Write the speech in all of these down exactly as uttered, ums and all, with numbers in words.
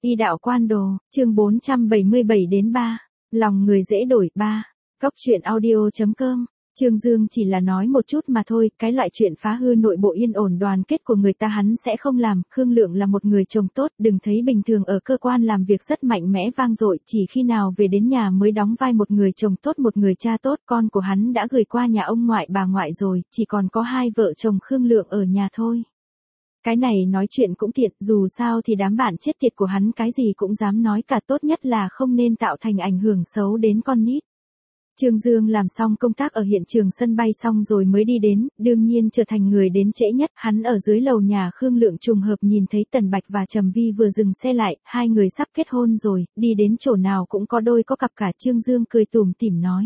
Y đạo quan đồ, chương bốn trăm bảy mươi bảy đến ba. Lòng người dễ đổi ba. Cóc truyện audio.com. Trương Dương chỉ là nói một chút mà thôi, cái loại chuyện phá hư nội bộ yên ổn đoàn kết của người ta hắn sẽ không làm. Khương Lượng là một người chồng tốt, đừng thấy bình thường ở cơ quan làm việc rất mạnh mẽ vang dội, chỉ khi nào về đến nhà mới đóng vai một người chồng tốt, một người cha tốt. Con của hắn đã gửi qua nhà ông ngoại bà ngoại rồi, chỉ còn có hai vợ chồng Khương Lượng ở nhà thôi. Cái này nói chuyện cũng tiện, dù sao thì đám bạn chết tiệt của hắn cái gì cũng dám nói cả, tốt nhất là không nên tạo thành ảnh hưởng xấu đến con nít. Trương Dương làm xong công tác ở hiện trường sân bay xong rồi mới đi đến, đương nhiên trở thành người đến trễ nhất. Hắn ở dưới lầu nhà Khương Lượng trùng hợp nhìn thấy Tần Bạch và Trầm Vi vừa dừng xe lại, hai người sắp kết hôn rồi, đi đến chỗ nào cũng có đôi có cặp cả. Trương Dương cười tủm tỉm nói: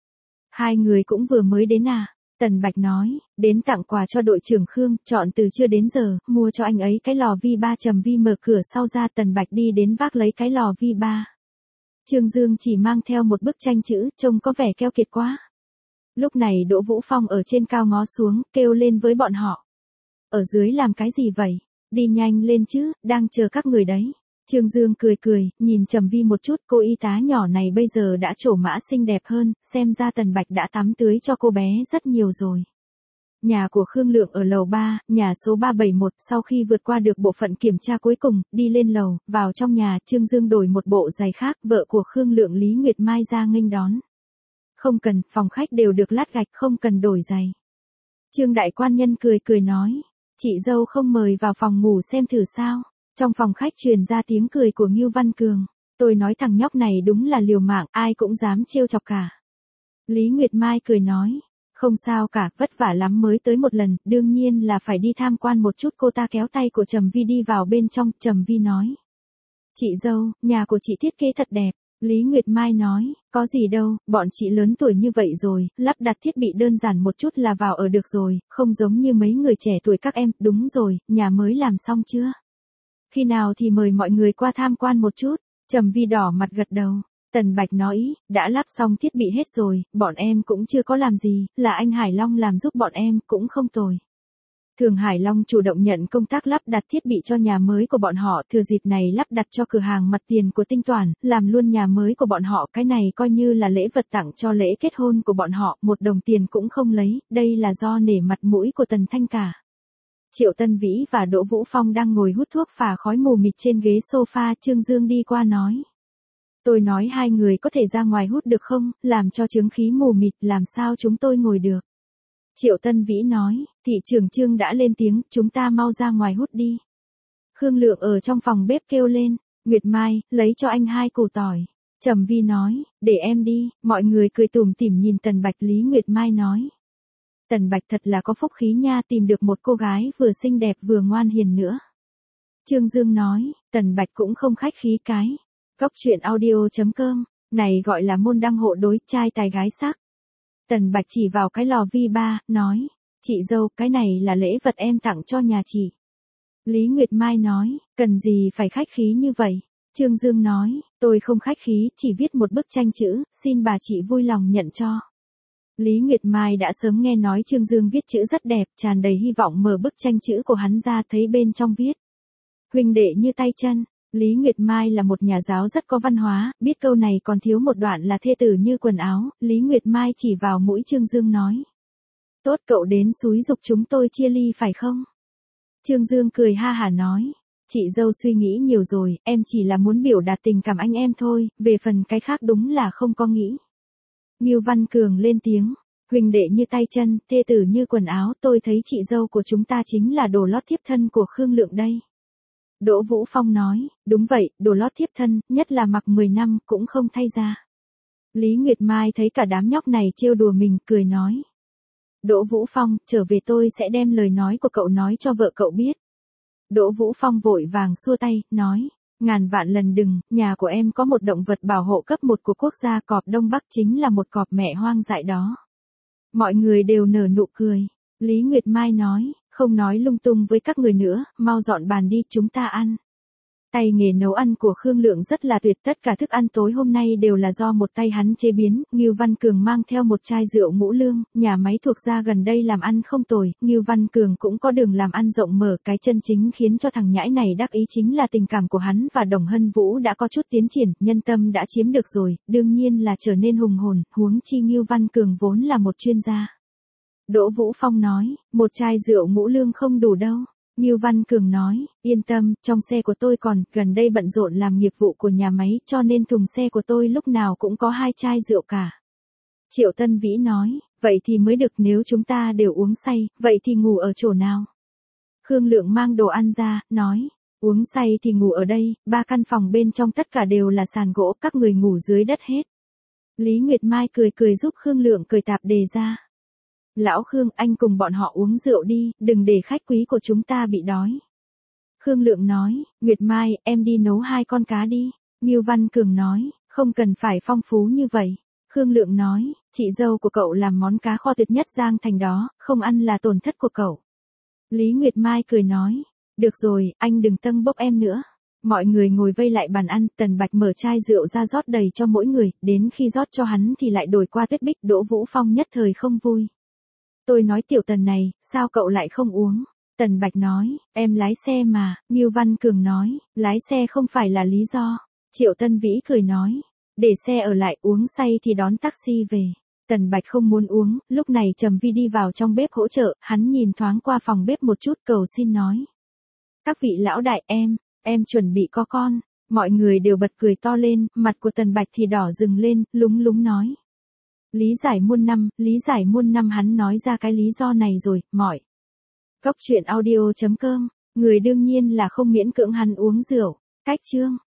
hai người cũng vừa mới đến à? Tần Bạch nói: đến tặng quà cho đội trưởng Khương, chọn từ chưa đến giờ, mua cho anh ấy cái lò vi ba. Trầm Vi mở cửa sau ra, Tần Bạch đi đến vác lấy cái lò vi ba. Trương Dương chỉ mang theo một bức tranh chữ, trông có vẻ keo kiệt quá. Lúc này Đỗ Vũ Phong ở trên cao ngó xuống, kêu lên với bọn họ: ở dưới làm cái gì vậy? Đi nhanh lên chứ, đang chờ các người đấy. Trương Dương cười cười, nhìn Trầm Vi một chút, cô y tá nhỏ này bây giờ đã trổ mã xinh đẹp hơn, xem ra Tần Bạch đã tắm tưới cho cô bé rất nhiều rồi. Nhà của Khương Lượng ở lầu ba, nhà số ba bảy mốt, sau khi vượt qua được bộ phận kiểm tra cuối cùng, đi lên lầu, vào trong nhà, Trương Dương đổi một bộ giày khác, vợ của Khương Lượng Lý Nguyệt Mai ra nghênh đón. Không cần, phòng khách đều được lát gạch, không cần đổi giày. Trương đại quan nhân cười cười nói: chị dâu không mời vào phòng ngủ xem thử sao? Trong phòng khách truyền ra tiếng cười của Ngưu Văn Cường. Tôi nói thằng nhóc này đúng là liều mạng, ai cũng dám trêu chọc cả. Lý Nguyệt Mai cười nói: không sao cả, vất vả lắm mới tới một lần, đương nhiên là phải đi tham quan một chút. Cô ta kéo tay của Trầm Vi đi vào bên trong. Trầm Vi nói: chị dâu, nhà của chị thiết kế thật đẹp. Lý Nguyệt Mai nói: có gì đâu, bọn chị lớn tuổi như vậy rồi, lắp đặt thiết bị đơn giản một chút là vào ở được rồi, không giống như mấy người trẻ tuổi các em. Đúng rồi, nhà mới làm xong chưa? Khi nào thì mời mọi người qua tham quan một chút. Trầm Vi đỏ mặt gật đầu. Tần Bạch nói: đã lắp xong thiết bị hết rồi, bọn em cũng chưa có làm gì, là anh Hải Long làm giúp bọn em, cũng không tồi. Thường Hải Long chủ động nhận công tác lắp đặt thiết bị cho nhà mới của bọn họ, thừa dịp này lắp đặt cho cửa hàng mặt tiền của Tinh Toàn, làm luôn nhà mới của bọn họ. Cái này coi như là lễ vật tặng cho lễ kết hôn của bọn họ, một đồng tiền cũng không lấy, đây là do nể mặt mũi của Tần Thanh cả. Triệu Tân Vĩ và Đỗ Vũ Phong đang ngồi hút thuốc phà khói mù mịt trên ghế sofa. Trương Dương đi qua nói: tôi nói hai người có thể ra ngoài hút được không, làm cho chướng khí mù mịt, làm sao chúng tôi ngồi được. Triệu Tân Vĩ nói: thị trưởng Trương đã lên tiếng, chúng ta mau ra ngoài hút đi. Khương Lượng ở trong phòng bếp kêu lên: Nguyệt Mai, lấy cho anh hai củ tỏi. Trầm Vi nói: để em đi. Mọi người cười tủm tỉm nhìn Tần Bạch. Lý Nguyệt Mai nói: Tần Bạch thật là có phúc khí nha, tìm được một cô gái vừa xinh đẹp vừa ngoan hiền nữa. Trương Dương nói: Tần Bạch cũng không khách khí cái. Cóc truyện audio.com, này gọi là môn đăng hộ đối, trai tài gái sắc. Tần Bạch chỉ vào cái lò vi ba, nói: chị dâu, cái này là lễ vật em tặng cho nhà chị. Lý Nguyệt Mai nói: cần gì phải khách khí như vậy. Trương Dương nói: tôi không khách khí, chỉ viết một bức tranh chữ, xin bà chị vui lòng nhận cho. Lý Nguyệt Mai đã sớm nghe nói Trương Dương viết chữ rất đẹp, tràn đầy hy vọng mở bức tranh chữ của hắn ra, thấy bên trong viết: huynh đệ như tay chân. Lý Nguyệt Mai là một nhà giáo rất có văn hóa, biết câu này còn thiếu một đoạn là thê tử như quần áo. Lý Nguyệt Mai chỉ vào mũi Trương Dương nói: tốt, cậu đến xúi giục chúng tôi chia ly phải không? Trương Dương cười ha hả nói: chị dâu suy nghĩ nhiều rồi, em chỉ là muốn biểu đạt tình cảm anh em thôi, về phần cái khác đúng là không có nghĩ. Ngưu Văn Cường lên tiếng: huynh đệ như tay chân, thê tử như quần áo, tôi thấy chị dâu của chúng ta chính là đồ lót thiếp thân của Khương Lượng đây. Đỗ Vũ Phong nói: đúng vậy, đồ lót thiếp thân, nhất là mặc mười năm, cũng không thay ra. Lý Nguyệt Mai thấy cả đám nhóc này trêu đùa mình, cười nói: Đỗ Vũ Phong, trở về tôi sẽ đem lời nói của cậu nói cho vợ cậu biết. Đỗ Vũ Phong vội vàng xua tay, nói: ngàn vạn lần đừng, nhà của em có một động vật bảo hộ cấp một của quốc gia, cọp Đông Bắc chính là một cọp mẹ hoang dại đó. Mọi người đều nở nụ cười. Lý Nguyệt Mai nói: không nói lung tung với các người nữa, mau dọn bàn đi, chúng ta ăn. Tay nghề nấu ăn của Khương Lượng rất là tuyệt, tất cả thức ăn tối hôm nay đều là do một tay hắn chế biến. Ngưu Văn Cường mang theo một chai rượu Ngũ Lương, nhà máy thuộc gia gần đây làm ăn không tồi, Ngưu Văn Cường cũng có đường làm ăn rộng mở, cái chân chính khiến cho thằng nhãi này đắc ý chính là tình cảm của hắn và Đồng Hân Vũ đã có chút tiến triển, nhân tâm đã chiếm được rồi, đương nhiên là trở nên hùng hồn, huống chi Ngưu Văn Cường vốn là một chuyên gia. Đỗ Vũ Phong nói, một chai rượu Ngũ Lương không đủ đâu. Ngưu Văn Cường nói, yên tâm, trong xe của tôi còn, gần đây bận rộn làm nghiệp vụ của nhà máy, cho nên thùng xe của tôi lúc nào cũng có hai chai rượu cả. Triệu Tân Vĩ nói, vậy thì mới được, nếu chúng ta đều uống say, vậy thì ngủ ở chỗ nào? Khương Lượng mang đồ ăn ra, nói, uống say thì ngủ ở đây, ba căn phòng bên trong tất cả đều là sàn gỗ, các người ngủ dưới đất hết. Lý Nguyệt Mai cười cười giúp Khương Lượng cởi tạp dề ra. Lão Khương, anh cùng bọn họ uống rượu đi, đừng để khách quý của chúng ta bị đói. Khương Lượng nói, Nguyệt Mai, em đi nấu hai con cá đi. Ngưu Văn Cường nói, không cần phải phong phú như vậy. Khương Lượng nói, chị dâu của cậu làm món cá kho tuyệt nhất Giang Thành đó, không ăn là tổn thất của cậu. Lý Nguyệt Mai cười nói, được rồi, anh đừng tâng bốc em nữa. Mọi người ngồi vây lại bàn ăn, Tần Bạch mở chai rượu ra rót đầy cho mỗi người, đến khi rót cho hắn thì lại đổi qua Tuyết Bích. Đỗ Vũ Phong nhất thời không vui. Tôi nói Tiểu Tần này, sao cậu lại không uống? Tần Bạch nói, em lái xe mà. Ngưu Văn Cường nói, lái xe không phải là lý do. Triệu Tân Vĩ cười nói, để xe ở lại, uống say thì đón taxi về. Tần Bạch không muốn uống, lúc này Trầm Vi đi vào trong bếp hỗ trợ, hắn nhìn thoáng qua phòng bếp một chút, cầu xin nói. Các vị lão đại, em, em chuẩn bị có con. Mọi người đều bật cười to lên, mặt của Tần Bạch thì đỏ rừng lên, lúng lúng nói. Lý giải muôn năm, lý giải muôn năm, hắn nói ra cái lý do này rồi, mỏi. Cốc truyện audio chấm com, người đương nhiên là không miễn cưỡng hắn uống rượu. Cách chương.